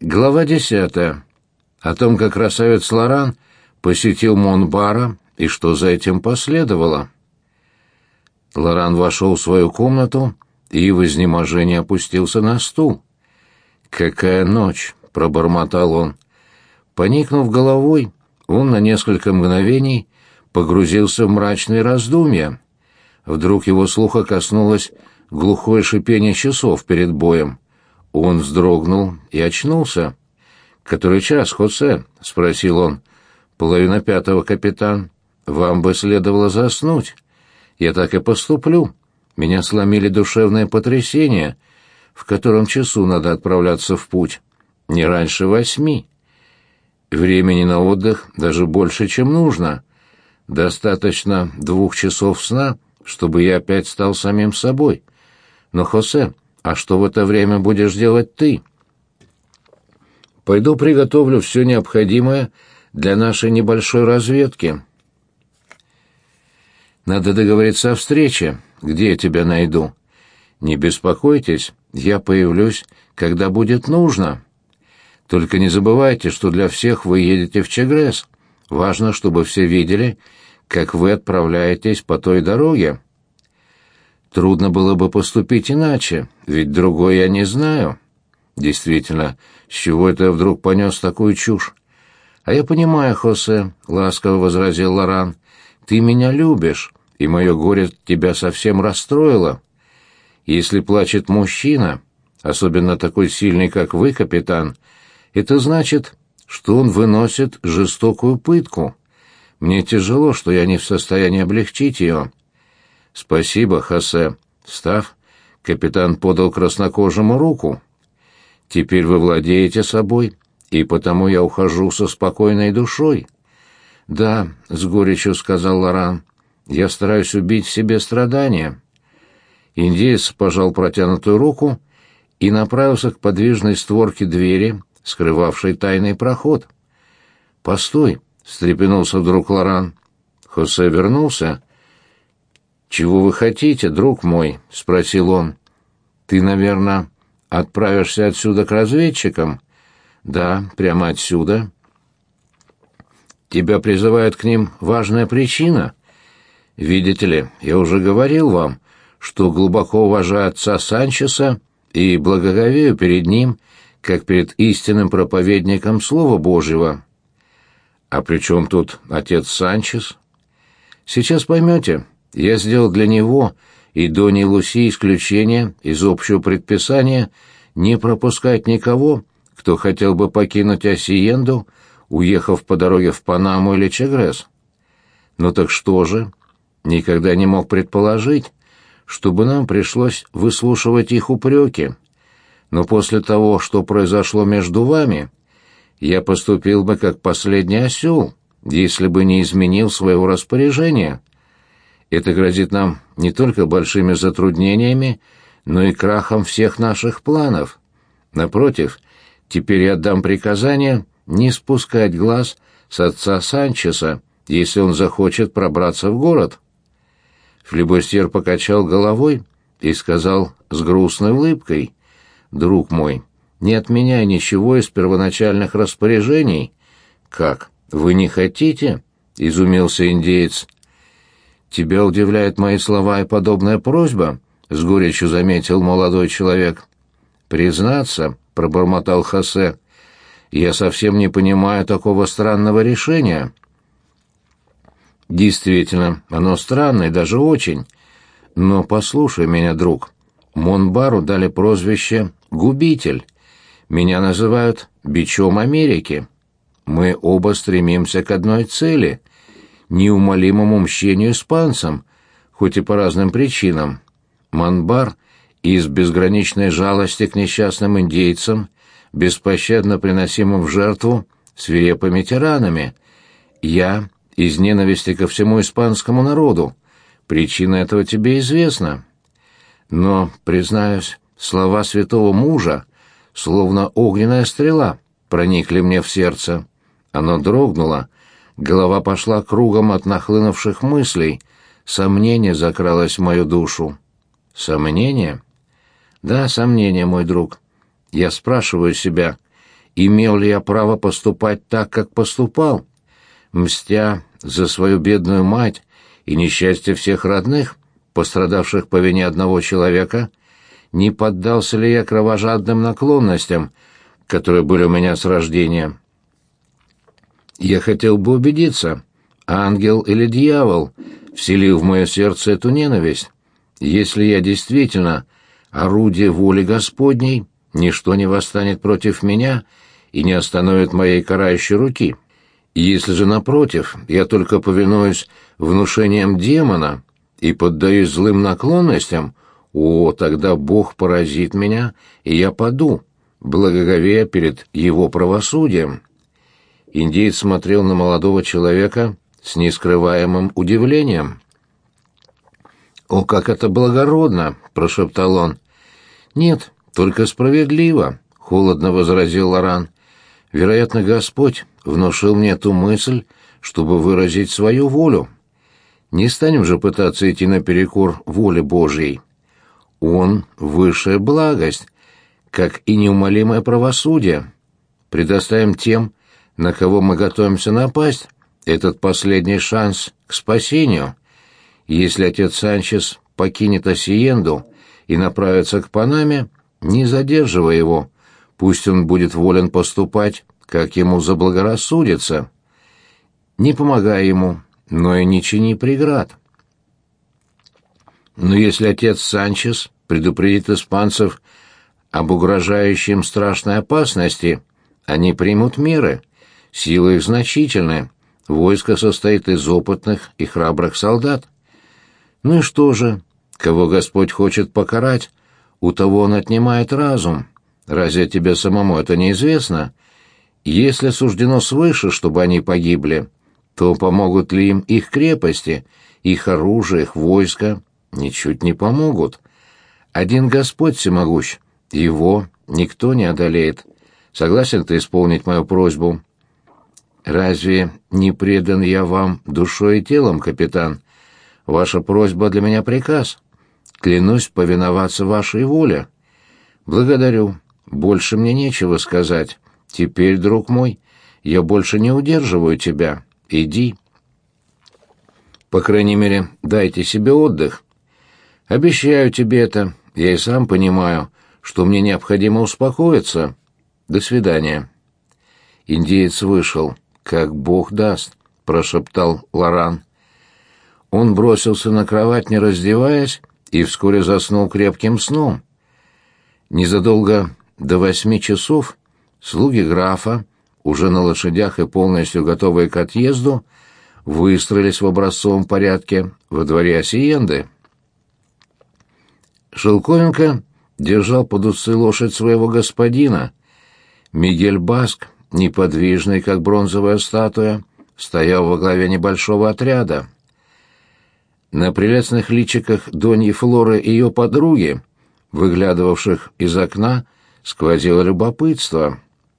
Глава 10. О том, как красавец Лоран посетил Монбара и что за этим последовало. Лоран вошел в свою комнату и в изнеможении опустился на стул. «Какая ночь!» — пробормотал он. Поникнув головой, он на несколько мгновений погрузился в мрачные раздумья. Вдруг его слуха коснулось глухое шипение часов перед боем. Он вздрогнул и очнулся. «Который час, Хосе?» — спросил он. «1:30, капитан. Вам бы следовало заснуть. Я так и поступлю. Меня сломили душевное потрясение. В котором часу надо отправляться в путь? Не раньше 8. Времени на отдых даже больше, чем нужно. Достаточно 2 часов сна, чтобы я опять стал самим собой. Но, Хосе, а что в это время будешь делать ты?» «Пойду приготовлю все необходимое для нашей небольшой разведки. Надо договориться о встрече. Где я тебя найду?» «Не беспокойтесь, я появлюсь, когда будет нужно. Только не забывайте, что для всех вы едете в Чагрес. Важно, чтобы все видели, как вы отправляетесь по той дороге. Трудно было бы поступить иначе, ведь другой я не знаю». «Действительно, с чего это я вдруг понес такую чушь?» «А я понимаю, Хосе», — ласково возразил Лоран, — «ты меня любишь, и мое горе тебя совсем расстроило. Если плачет мужчина, особенно такой сильный, как вы, капитан, это значит, что он выносит жестокую пытку. Мне тяжело, что я не в состоянии облегчить ее». «Спасибо, Хосе». Встав, капитан подал краснокожему руку. «Теперь вы владеете собой, и потому я ухожу со спокойной душой». «Да», — с горечью сказал Лоран, — «я стараюсь убить в себе страдания». Индеец пожал протянутую руку и направился к подвижной створке двери, скрывавшей тайный проход. «Постой», — встрепенулся вдруг Лоран. Хосе вернулся. «Чего вы хотите, друг мой?» — спросил он. «Ты, наверное, отправишься отсюда к разведчикам?» «Да, прямо отсюда». «Тебя призывает к ним важная причина. Видите ли, я уже говорил вам, что глубоко уважаю отца Санчеса и благоговею перед ним, как перед истинным проповедником Слова Божьего». «А при чем тут отец Санчес?» «Сейчас поймете. Я сделал для него и Дони Луси исключение из общего предписания не пропускать никого, кто хотел бы покинуть Асиенду, уехав по дороге в Панаму или Чагрес. Ну так что же? Никогда не мог предположить, чтобы нам пришлось выслушивать их упреки. Но после того, что произошло между вами, я поступил бы как последний осел, если бы не изменил своего распоряжения. Это грозит нам не только большими затруднениями, но и крахом всех наших планов. Напротив, теперь я отдам приказание не спускать глаз с отца Санчеса, если он захочет пробраться в город». Флибустьер покачал головой и сказал с грустной улыбкой: «Друг мой, не отменяй ничего из первоначальных распоряжений». «Как, вы не хотите?» — изумился индеец. «Тебя удивляют мои слова и подобная просьба?» — с горечью заметил молодой человек. «Признаться», — пробормотал Хосе, — «я совсем не понимаю такого странного решения». «Действительно, оно странное, даже очень. Но послушай меня, друг. Монбару дали прозвище «Губитель». Меня называют «Бичом Америки». Мы оба стремимся к одной цели — неумолимому мщению испанцам, хоть и по разным причинам. Монбар из безграничной жалости к несчастным индейцам, беспощадно приносимым в жертву свирепыми тиранами. Я из ненависти ко всему испанскому народу. Причина этого тебе известна. Но, признаюсь, слова святого мужа, словно огненная стрела, проникли мне в сердце. Оно дрогнуло, голова пошла кругом от нахлынувших мыслей, сомнение закралось в мою душу. Сомнение? Да, сомнение, мой друг. Я спрашиваю себя, имел ли я право поступать так, как поступал, мстя за свою бедную мать и несчастье всех родных, пострадавших по вине одного человека, не поддался ли я кровожадным наклонностям, которые были у меня с рождения. Я хотел бы убедиться, ангел или дьявол вселил в мое сердце эту ненависть. Если я действительно орудие воли Господней, ничто не восстанет против меня и не остановит моей карающей руки. Если же, напротив, я только повинуюсь внушениям демона и поддаюсь злым наклонностям, тогда Бог поразит меня, и я паду, благоговея перед его правосудием». Индеец смотрел на молодого человека с нескрываемым удивлением. «О, как это благородно!» — прошептал он. «Нет, только справедливо», — холодно возразил Лоран. «Вероятно, Господь внушил мне эту мысль, чтобы выразить свою волю. Не станем же пытаться идти наперекор воле Божьей. Он — высшая благость, как и неумолимое правосудие. Предоставим тем, на кого мы готовимся напасть, этот последний шанс к спасению. Если отец Санчес покинет Асиенду и направится к Панаме, не задерживай его, пусть он будет волен поступать, как ему заблагорассудится. Не помогай ему, но и не чини преград. Но если отец Санчес предупредит испанцев об угрожающей им страшной опасности, они примут меры. Силы их значительны, войско состоит из опытных и храбрых солдат. Ну и что же, кого Господь хочет покарать, у того он отнимает разум. Разве тебе самому это неизвестно? Если суждено свыше, чтобы они погибли, то помогут ли им их крепости, их оружие, их войско? Ничуть не помогут. Один Господь всемогущ, его никто не одолеет. Согласен ты исполнить мою просьбу?» «Разве не предан я вам душой и телом, капитан? Ваша просьба для меня приказ. Клянусь повиноваться вашей воле». «Благодарю. Больше мне нечего сказать. Теперь, друг мой, я больше не удерживаю тебя. Иди. По крайней мере, дайте себе отдых. Обещаю тебе это. Я и сам понимаю, что мне необходимо успокоиться. До свидания». Индеец вышел. «Как Бог даст», — прошептал Лоран. Он бросился на кровать, не раздеваясь, и вскоре заснул крепким сном. Незадолго до 8 часов слуги графа, уже на лошадях и полностью готовые к отъезду, выстроились в образцовом порядке во дворе Асиенды. Шелковенко держал под усы лошадь своего господина. Мигель Баск, неподвижный, как бронзовая статуя, стоял во главе небольшого отряда. На прелестных личиках Доньи Флоры и ее подруги, выглядывавших из окна, сквозило любопытство.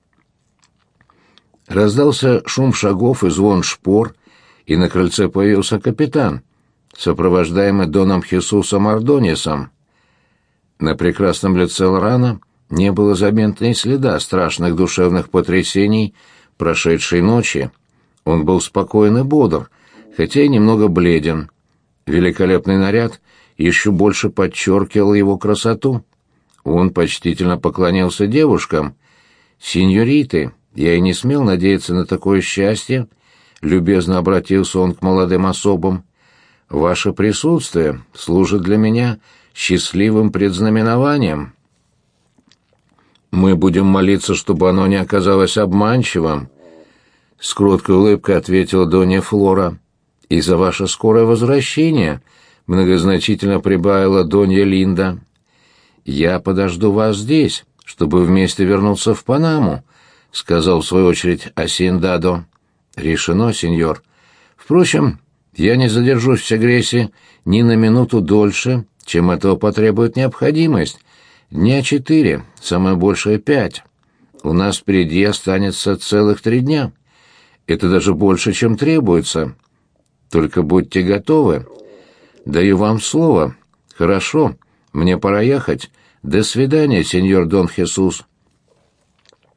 Раздался шум шагов и звон шпор, и на крыльце появился капитан, сопровождаемый доном Хесусом Ордоньесом. На прекрасном лице Лорана не было заметно и следа страшных душевных потрясений прошедшей ночи. Он был спокоен и бодр, хотя и немного бледен. Великолепный наряд еще больше подчеркивал его красоту. Он почтительно поклонился девушкам. «Синьориты, я и не смел надеяться на такое счастье», — любезно обратился он к молодым особам. «Ваше присутствие служит для меня счастливым предзнаменованием. Мы будем молиться, чтобы оно не оказалось обманчивым», — с кроткой улыбкой ответила Донья Флора. «И за ваше скорое возвращение», — многозначительно прибавила Донья Линда. «Я подожду вас здесь, чтобы вместе вернуться в Панаму», — сказал в свою очередь Асиендадо. «Решено, сеньор. Впрочем, я не задержусь в Сегресе ни на минуту дольше, чем этого потребует необходимость. Дня 4, самое большее 5. У нас впереди останется целых 3 дня. Это даже больше, чем требуется. Только будьте готовы. Даю вам слово. Хорошо, мне пора ехать. До свидания, сеньор Дон Хесус».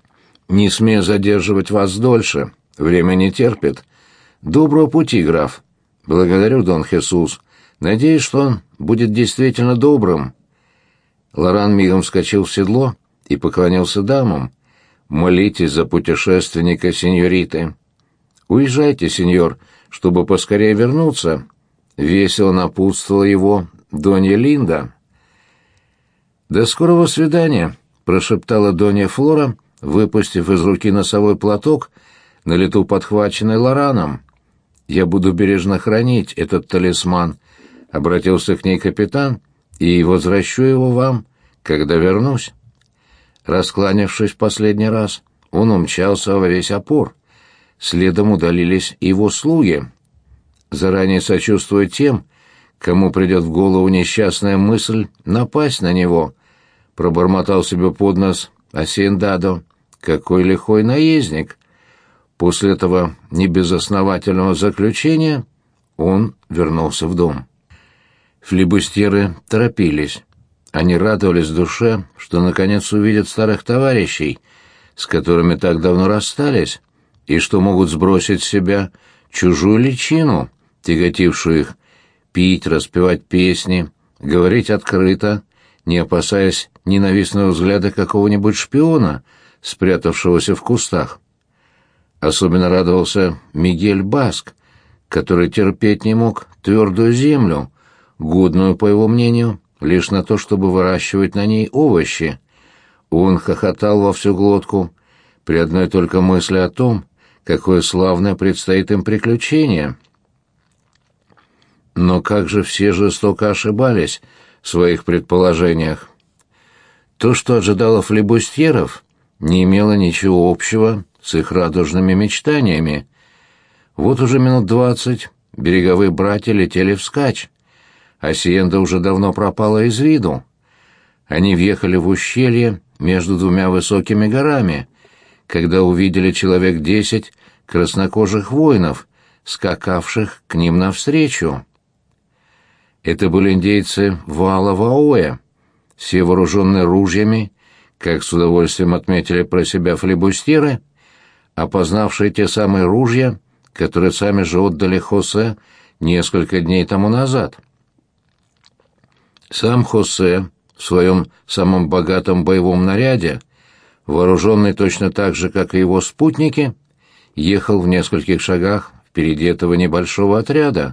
Не смею задерживать вас дольше. Время не терпит. Доброго пути, граф. Благодарю, Дон Хесус. Надеюсь, что он будет действительно добрым. Лоран мигом вскочил в седло и поклонился дамам. Молитесь за путешественника, сеньориты. Уезжайте, сеньор, чтобы поскорее вернуться. Весело напутствовала его Донья Линда. До скорого свидания, прошептала Донья Флора, выпустив из руки носовой платок, на лету подхваченный Лораном. «Я буду бережно хранить этот талисман», — обратился к ней капитан, — «и возвращу его вам, когда вернусь». Раскланявшись в последний раз, он умчался во весь опор. Следом удалились его слуги. Заранее сочувствуя тем, кому придет в голову несчастная мысль напасть на него, пробормотал себе под нос Асиендадо. Какой лихой наездник! После этого небезосновательного заключения он вернулся в дом. Флибустьеры торопились. Они радовались в душе, что наконец увидят старых товарищей, с которыми так давно расстались, и что могут сбросить с себя чужую личину, тяготившую их, пить, распевать песни, говорить открыто, не опасаясь ненавистного взгляда какого-нибудь шпиона, спрятавшегося в кустах. Особенно радовался Мигель Баск, который терпеть не мог твердую землю, годную, по его мнению, лишь на то, чтобы выращивать на ней овощи. Он хохотал во всю глотку при одной только мысли о том, какое славное предстоит им приключение. Но как же все жестоко ошибались в своих предположениях. То, что ожидало флибустьеров, не имело ничего общего с их радужными мечтаниями. Вот уже минут 20 береговые братья летели вскачь. Асиенда уже давно пропала из виду. Они въехали в ущелье между двумя высокими горами, когда увидели человек 10 краснокожих воинов, скакавших к ним навстречу. Это были индейцы Ваала-Ваоя, все вооруженные ружьями, как с удовольствием отметили про себя флибустьеры, опознавшие те самые ружья, которые сами же отдали Хосе несколько дней тому назад. Сам Хосе в своем самом богатом боевом наряде, вооруженный точно так же, как и его спутники, ехал в нескольких шагах впереди этого небольшого отряда.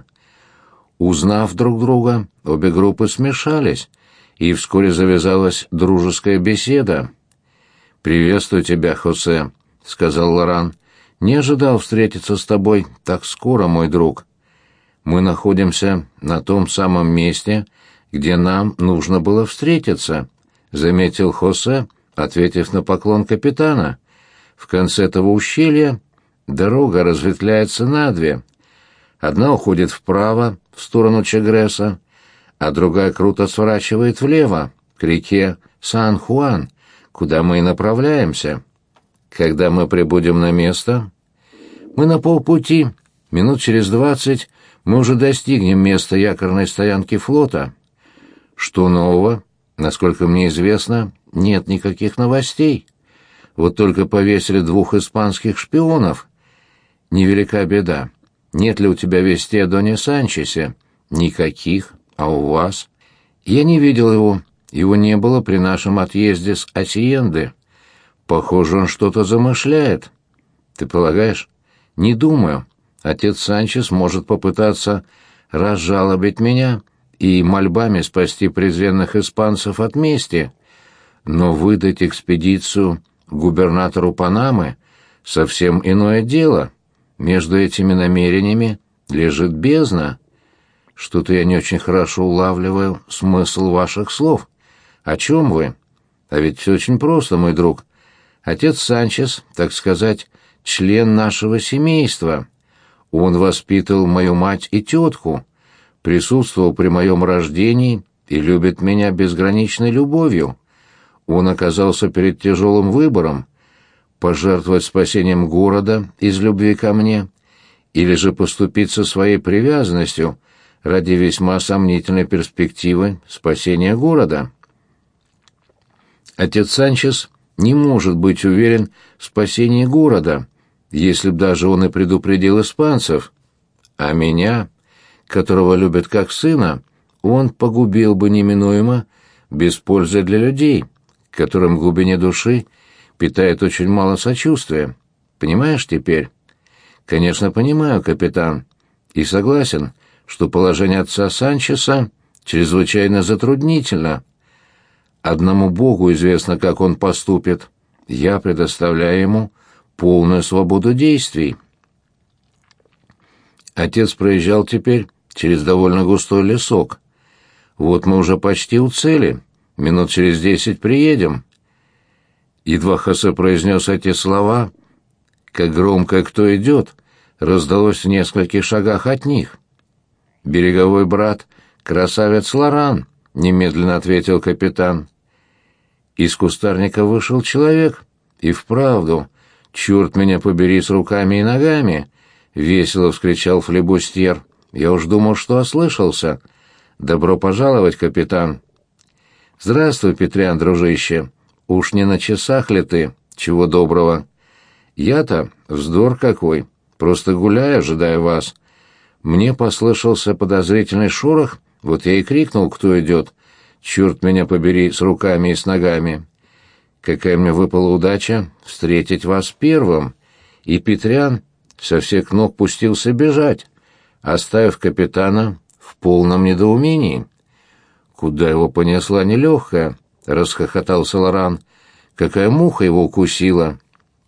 Узнав друг друга, обе группы смешались, и вскоре завязалась дружеская беседа. «Приветствую тебя, Хосе», — сказал Лоран. «Не ожидал встретиться с тобой так скоро, мой друг. Мы находимся на том самом месте, где нам нужно было встретиться», — заметил Хосе, ответив на поклон капитана. «В конце этого ущелья дорога разветвляется на две. Одна уходит вправо, в сторону Чагреса, а другая круто сворачивает влево, к реке Сан-Хуан, куда мы и направляемся. Когда мы прибудем на место, мы на полпути, минут через 20 мы уже достигнем места якорной стоянки флота. Что нового? Насколько мне известно, нет никаких новостей. Вот только повесили 2 испанских шпионов. Невелика беда. Нет ли у тебя вестей о Доне Санчесе? Никаких. А у вас? Я не видел его. Его не было при нашем отъезде с Асиенды. Похоже, он что-то замышляет. Ты полагаешь? Не думаю. Отец Санчес может попытаться разжалобить меня и мольбами спасти презренных испанцев от мести. Но выдать экспедицию губернатору Панамы — совсем иное дело. Между этими намерениями лежит бездна. Что-то я не очень хорошо улавливаю смысл ваших слов. О чем вы? А ведь все очень просто, мой друг. Отец Санчес, так сказать, член нашего семейства. Он воспитывал мою мать и тетку, присутствовал при моем рождении и любит меня безграничной любовью. Он оказался перед тяжелым выбором — пожертвовать спасением города из любви ко мне или же поступиться своей привязанностью ради весьма сомнительной перспективы спасения города. Отец Санчес не может быть уверен в спасении города, если б даже он и предупредил испанцев. А меня, которого любят как сына, он погубил бы неминуемо, без пользы для людей, которым в глубине души питает очень мало сочувствия. Понимаешь теперь? Конечно, понимаю, капитан, и согласен, что положение отца Санчеса чрезвычайно затруднительно. Одному Богу известно, как он поступит. Я предоставляю ему полную свободу действий. Отец проезжал теперь через довольно густой лесок. Вот мы уже почти у цели. Минут через 10 приедем. Едва Хосе произнес эти слова, как громко «кто идет» раздалось в нескольких шагах от них. «Береговой брат, красавец Лоран», — немедленно ответил капитан. Из кустарника вышел человек, и вправду, черт меня побери с руками и ногами, — весело вскричал флебустьер. Я уж думал, что ослышался. Добро пожаловать, капитан. Здравствуй, Петрян, дружище. Уж не на часах ли ты? Чего доброго. Я-то вздор какой. Просто гуляю, ожидая вас. Мне послышался подозрительный шорох, вот я и крикнул, кто идет. Черт меня побери с руками и с ногами. Какая мне выпала удача встретить вас первым. И Петрян со всех ног пустился бежать, оставив капитана в полном недоумении. «Куда его понесла нелегкая?» — расхохотался Лоран. «Какая муха его укусила!»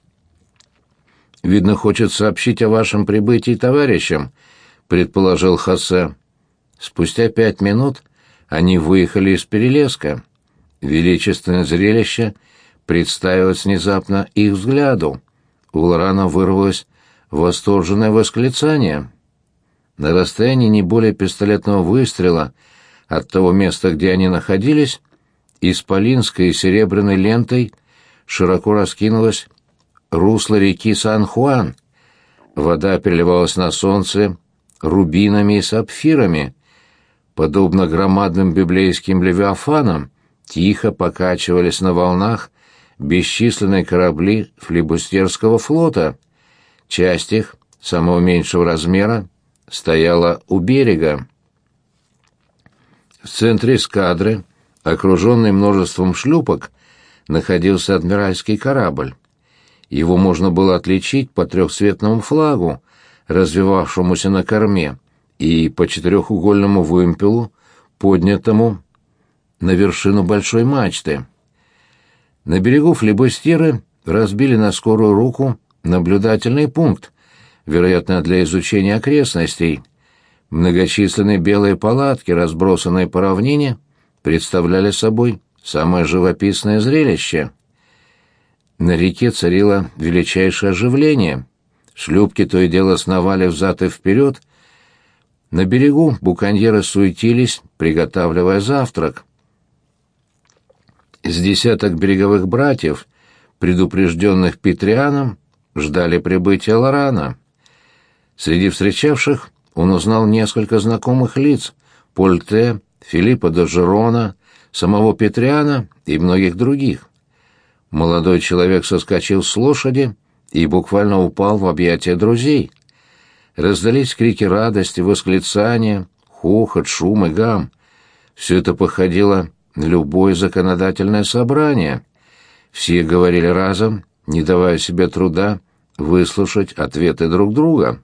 «Видно, хочет сообщить о вашем прибытии товарищам», — предположил Хосе. Спустя 5 минут они выехали из перелеска. Величественное зрелище представилось внезапно их взгляду. У Лорана вырвалось восторженное восклицание. На расстоянии не более пистолетного выстрела от того места, где они находились, исполинской и серебряной лентой широко раскинулось русло реки Сан-Хуан. Вода переливалась на солнце рубинами и сапфирами. Подобно громадным библейским левиафанам, тихо покачивались на волнах бесчисленные корабли флибустерского флота. Часть их, самого меньшего размера, стояла у берега. В центре эскадры, окруженный множеством шлюпок, находился адмиральский корабль. Его можно было отличить по трехцветному флагу, развевавшемуся на корме, и по четырехугольному вымпелу, поднятому на вершину большой мачты. На берегу флибустеры разбили на скорую руку наблюдательный пункт, вероятно, для изучения окрестностей. Многочисленные белые палатки, разбросанные по равнине, представляли собой самое живописное зрелище. На реке царило величайшее оживление. Шлюпки то и дело сновали взад и вперед. На берегу буконьеры суетились, приготавливая завтрак. С десяток береговых братьев, предупрежденных Петрианом, ждали прибытия Лорана. Среди встречавших он узнал несколько знакомых лиц — Польте, Филиппа де Жерона, самого Петриана и многих других. Молодой человек соскочил с лошади и буквально упал в объятия друзей. Раздались крики радости, восклицания, хохот, шум и гам. Все это походило на любое законодательное собрание. Все говорили разом, не давая себе труда выслушать ответы друг друга.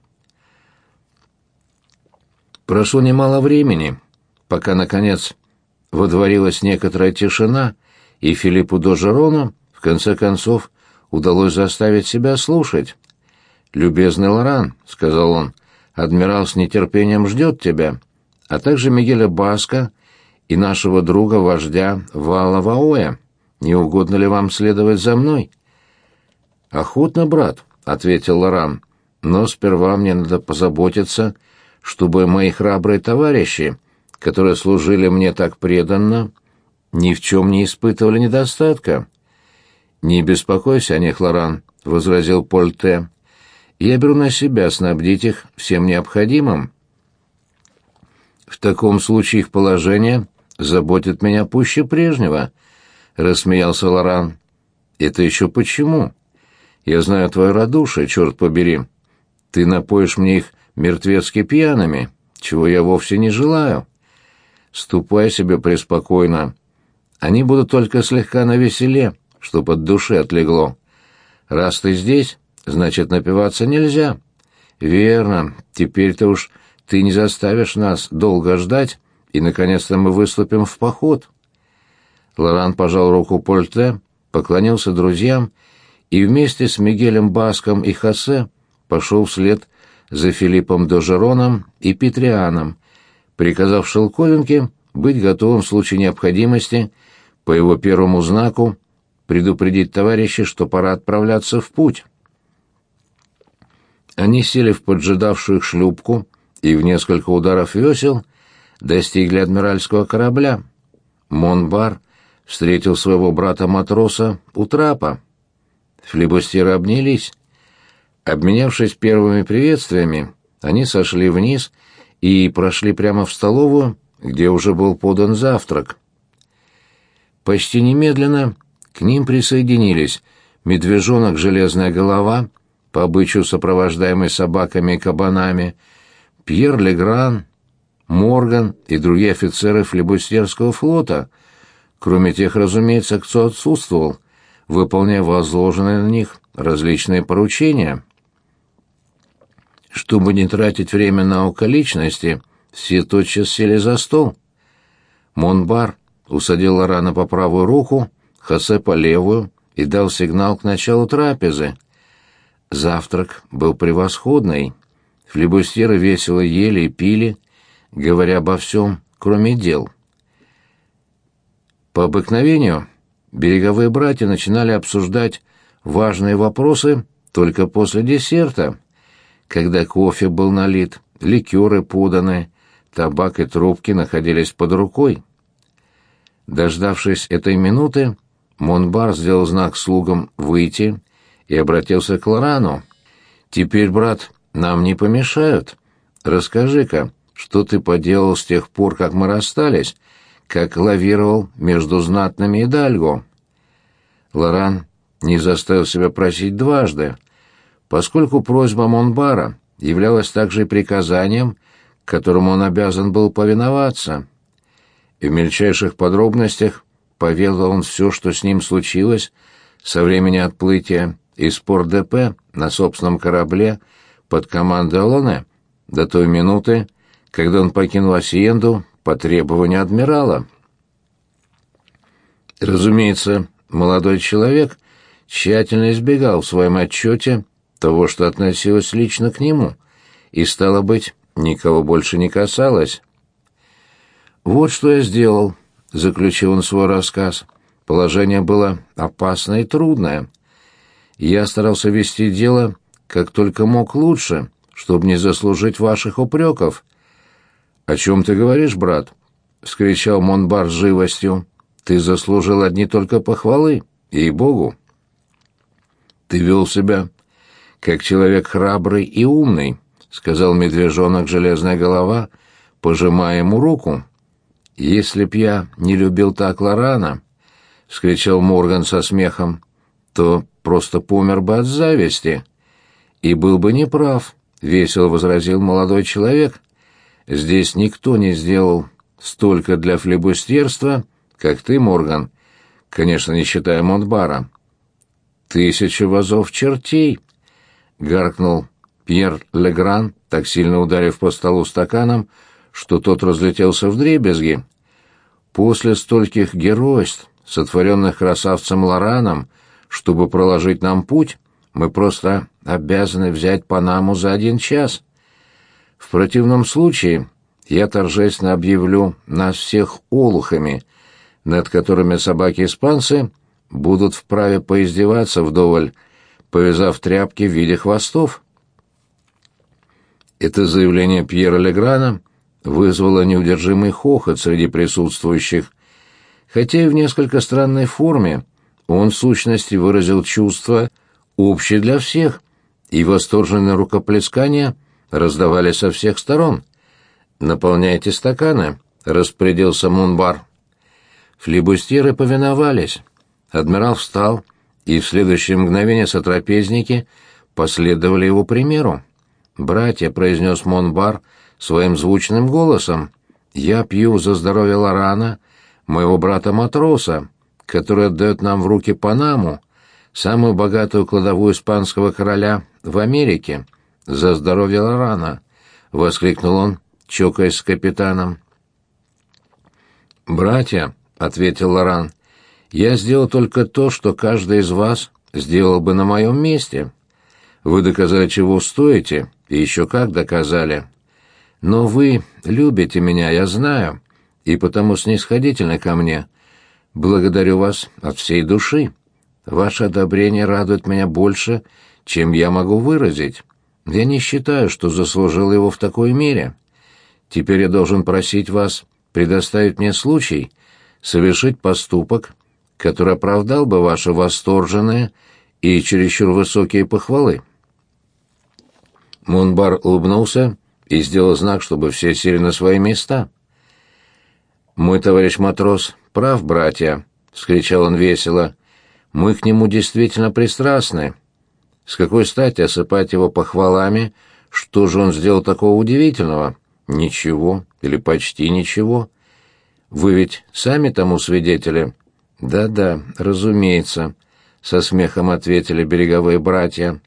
Прошло немало времени, пока, наконец, водворилась некоторая тишина, и Филиппу де Жерону, в конце концов, удалось заставить себя слушать. «Любезный Лоран», — сказал он, — «адмирал с нетерпением ждет тебя, а также Мигеля Баска и нашего друга-вождя Вала Ваоя. Не угодно ли вам следовать за мной?» «Охотно, брат», — ответил Лоран, — «но сперва мне надо позаботиться, чтобы мои храбрые товарищи, которые служили мне так преданно, ни в чем не испытывали недостатка». «Не беспокойся о них, Лоран», — возразил Польте. «Я беру на себя снабдить их всем необходимым». «В таком случае их положение заботит меня пуще прежнего», — рассмеялся Лоран. Это еще почему? Я знаю твое радушие, черт побери. Ты напоишь мне их мертвецки пьяными, чего я вовсе не желаю. Ступай себе преспокойно. Они будут только слегка навеселе, чтоб от души отлегло. Раз ты здесь, значит, напиваться нельзя. Верно, теперь-то уж ты не заставишь нас долго ждать, и, наконец-то, мы выступим в поход. Лоран пожал руку Польте, поклонился друзьям и вместе с Мигелем Баском и Хосе пошел вслед за Филиппом Дожероном и Петрианом, приказав Шелковинке быть готовым в случае необходимости по его первому знаку предупредить товарищей, что пора отправляться в путь. Они сели в поджидавшую их шлюпку и в несколько ударов весел достигли адмиральского корабля. Монбар встретил своего брата-матроса у трапа. Флибустьеры обнялись. Обменявшись первыми приветствиями, они сошли вниз и прошли прямо в столовую, где уже был подан завтрак. Почти немедленно к ним присоединились медвежонок «Железная голова», по обычаю сопровождаемый собаками и кабанами, Пьер Легран, Морган и другие офицеры флибустьерского флота, кроме тех, разумеется, кто отсутствовал, выполняя возложенные на них различные поручения. Чтобы не тратить время на околичности, все тотчас сели за стол. Монбар усадил Лорана по правую руку, Хосе по левую и дал сигнал к началу трапезы. Завтрак был превосходный. Флибустьеры весело ели и пили, говоря обо всем, кроме дел. По обыкновению береговые братья начинали обсуждать важные вопросы только после десерта, когда кофе был налит, ликеры поданы, табак и трубки находились под рукой. Дождавшись этой минуты, Монбар сделал знак слугам выйти и обратился к Лорану. «Теперь, брат, нам не помешают. Расскажи-ка, что ты поделал с тех пор, как мы расстались, как лавировал между знатными и Дальго?» Лоран не заставил себя просить дважды, поскольку просьба Монбара являлась также и приказанием, которому он обязан был повиноваться. И в мельчайших подробностях поведал он все, что с ним случилось со времени отплытия из Порт-де-Пе на собственном корабле под командой Олоне до той минуты, когда он покинул Асьенду по требованию адмирала. Разумеется, молодой человек тщательно избегал в своем отчете того, что относилось лично к нему, и, стало быть, никого больше не касалось. «Вот что я сделал», — заключил он свой рассказ. «Положение было опасное и трудное. Я старался вести дело как только мог лучше, чтобы не заслужить ваших упреков». «О чем ты говоришь, брат?» — вскричал Монбар с живостью. «Ты заслужил одни только похвалы, ей-богу. Ты вел себя как человек храбрый и умный», — сказал медвежонок «Железная голова», пожимая ему руку. «Если б я не любил так Лорана», — вскричал Морган со смехом, — «то просто помер бы от зависти». «И был бы неправ», — весело возразил молодой человек. «Здесь никто не сделал столько для флибустьерства, как ты, Морган, конечно, не считая Монбара». «Тысяча вазов чертей», — гаркнул Пьер Легран, так сильно ударив по столу стаканом, что тот разлетелся вдребезги. «После стольких геройств, сотворенных красавцем Лораном, чтобы проложить нам путь, мы просто обязаны взять Панаму за 1 час. В противном случае я торжественно объявлю нас всех олухами, над которыми собаки-испанцы будут вправе поиздеваться вдоволь, повязав тряпки в виде хвостов». Это заявление Пьера Леграна вызвало неудержимый хохот среди присутствующих, хотя и в несколько странной форме. Он, в сущности, выразил чувства, общие для всех, и восторженные рукоплескания раздавались со всех сторон. «Наполняйте стаканы», — распорядился Монбар. Флибустьеры повиновались. Адмирал встал и в следующее мгновение сотрапезники последовали его примеру. «Братья», — произнес Монбар своим звучным голосом, — «я пью за здоровье Лорана, моего брата-матроса, который отдает нам в руки Панаму, самую богатую кладовую испанского короля в Америке, за здоровье Лорана», — воскликнул он, чокаясь с капитаном. «Братья», — ответил Лоран, — «я сделал только то, что каждый из вас сделал бы на моем месте. Вы доказали, чего стоите, и еще как доказали. Но вы любите меня, я знаю, и потому снисходительны ко мне. Благодарю вас от всей души. Ваше одобрение радует меня больше, чем я могу выразить. Я не считаю, что заслужил его в такой мере. Теперь я должен просить вас предоставить мне случай совершить поступок, который оправдал бы ваши восторженные и чересчур высокие похвалы». Монбар улыбнулся и сделал знак, чтобы все сели на свои места. «Мой товарищ матрос прав, братья», — вскричал он весело. «Мы к нему действительно пристрастны. С какой стати осыпать его похвалами? Что же он сделал такого удивительного? Ничего, или почти ничего. Вы ведь сами тому свидетели?» «Да-да, разумеется», — со смехом ответили береговые братья.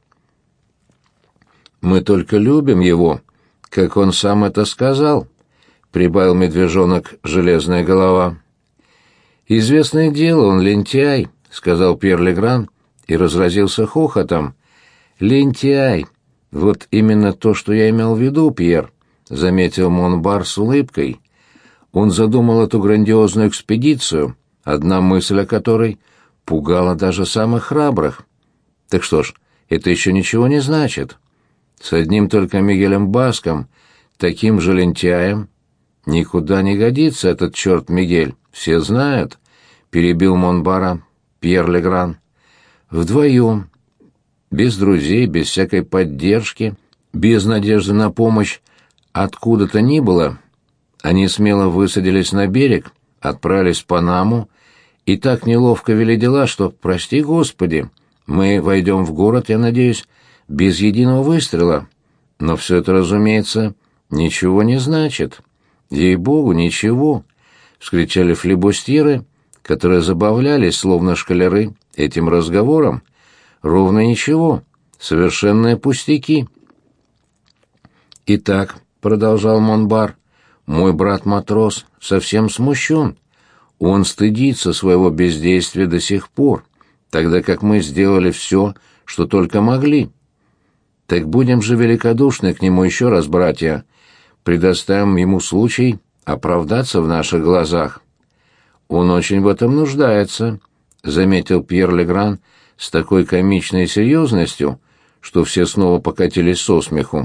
«Мы только любим его, как он сам это сказал», — прибавил медвежонок Железная Голова. «Известное дело, он лентяй», — сказал Пьер Легран и разразился хохотом. «Лентяй! Вот именно то, что я имел в виду, Пьер», — заметил Монбар с улыбкой. «Он задумал эту грандиозную экспедицию, одна мысль о которой пугала даже самых храбрых. Так что ж, это еще ничего не значит. С одним только Мигелем Баском, таким же лентяем, никуда не годится этот черт Мигель, все знают», — перебил Монбара Пьер Легран. «Вдвоем, без друзей, без всякой поддержки, без надежды на помощь откуда-то ни было, они смело высадились на берег, отправились в Панаму и так неловко вели дела, что, прости Господи, мы войдем в город, я надеюсь, без единого выстрела. Но все это, разумеется, ничего не значит. Ей-богу, ничего», — вскричали флибустьеры, которые забавлялись, словно школяры, этим разговором. «Ровно ничего, совершенные пустяки». «Итак», — продолжал Монбар, — «мой брат-матрос совсем смущен. Он стыдится своего бездействия до сих пор, тогда как мы сделали все, что только могли. Так будем же великодушны к нему еще раз, братья, предоставим ему случай оправдаться в наших глазах». «Он очень в этом нуждается», — заметил Пьер Легран с такой комичной серьезностью, что все снова покатились со смеху.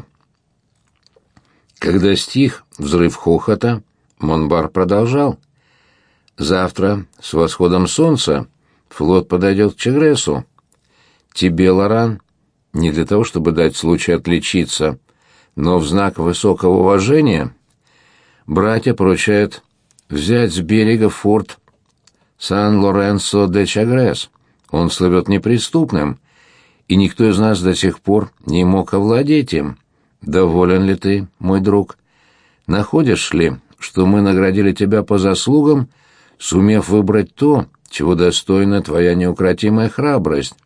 Когда стих взрыв хохота, Монбар продолжал. «Завтра, с восходом солнца, флот подойдет к Чагресу. Тебе, Лоран, не для того, чтобы дать случай отличиться, но в знак высокого уважения, братья поручают взять с берега форт Сан-Лоренсо-де-Чагрес. Он слывет неприступным, и никто из нас до сих пор не мог овладеть им. Доволен ли ты, мой друг? Находишь ли, что мы наградили тебя по заслугам, сумев выбрать то, чего достойна твоя неукротимая храбрость?»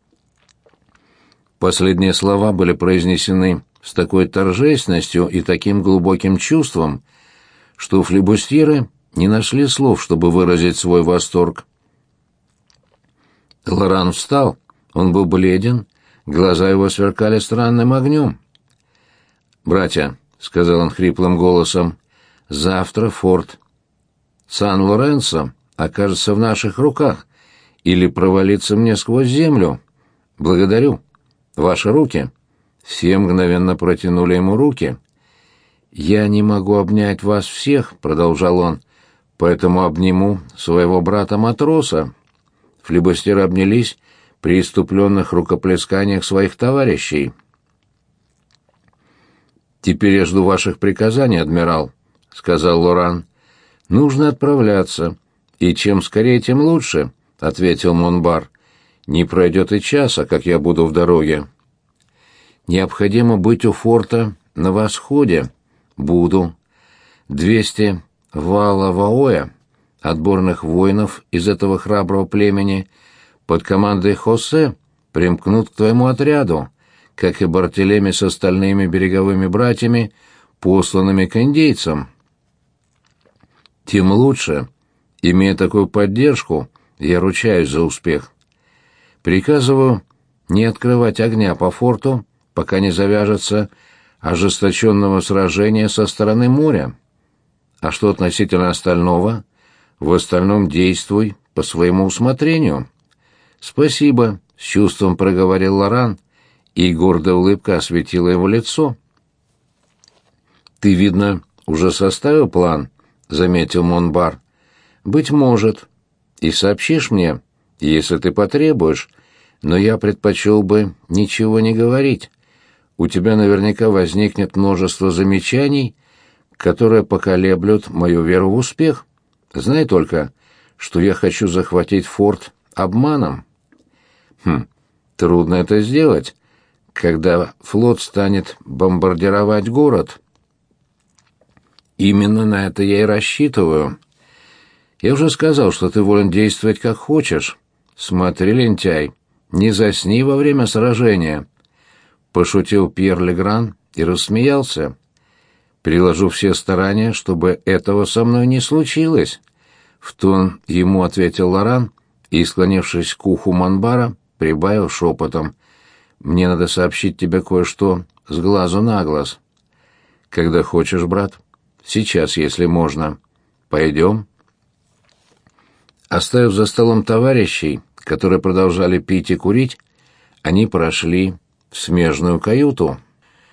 Последние слова были произнесены с такой торжественностью и таким глубоким чувством, что флибустьеры не нашли слов, чтобы выразить свой восторг. Лоран встал, он был бледен, глаза его сверкали странным огнем. «Братья», — сказал он хриплым голосом, — «завтра форт Сан-Лоренсо окажется в наших руках или провалится мне сквозь землю. Благодарю. Ваши руки». Все мгновенно протянули ему руки. «Я не могу обнять вас всех», — продолжал он, — «поэтому обниму своего брата-матроса». Флибустьеры обнялись при иступленных рукоплесканиях своих товарищей. «Теперь я жду ваших приказаний, адмирал», — сказал Лоран. «Нужно отправляться, и чем скорее, тем лучше», — ответил Монбар. Не пройдет и часа, как я буду в дороге. Необходимо быть у форта на восходе. Буду. 200 вала-ваоя, отборных воинов из этого храброго племени, под командой Хосе примкнут к твоему отряду, как и Бартелеми с остальными береговыми братьями, посланными к индейцам. Тем лучше. Имея такую поддержку, я ручаюсь за успех. Приказываю не открывать огня по форту, пока не завяжется ожесточенного сражения со стороны моря. А что относительно остального? В остальном действуй по своему усмотрению. Спасибо, с чувством проговорил Лоран, и гордая улыбка осветила его лицо. Ты, видно, уже составил план, заметил Монбар. Быть может. И сообщишь мне, если ты потребуешь, но я предпочел бы ничего не говорить. У тебя наверняка возникнет множество замечаний, которые поколеблют мою веру в успех. Знай только, что я хочу захватить форт обманом. Трудно это сделать, когда флот станет бомбардировать город. Именно на это я и рассчитываю. Я уже сказал, что ты волен действовать как хочешь. Смотри, лентяй, не засни во время сражения. Пошутил Пьер Легран и рассмеялся. Приложу все старания, чтобы этого со мной не случилось. В тон ему ответил Лоран и, склонившись к уху Монбара, прибавил шепотом: «Мне надо сообщить тебе кое-что с глазу на глаз». «Когда хочешь, брат. Сейчас, если можно. Пойдем». Оставив за столом товарищей, которые продолжали пить и курить, они прошли в смежную каюту.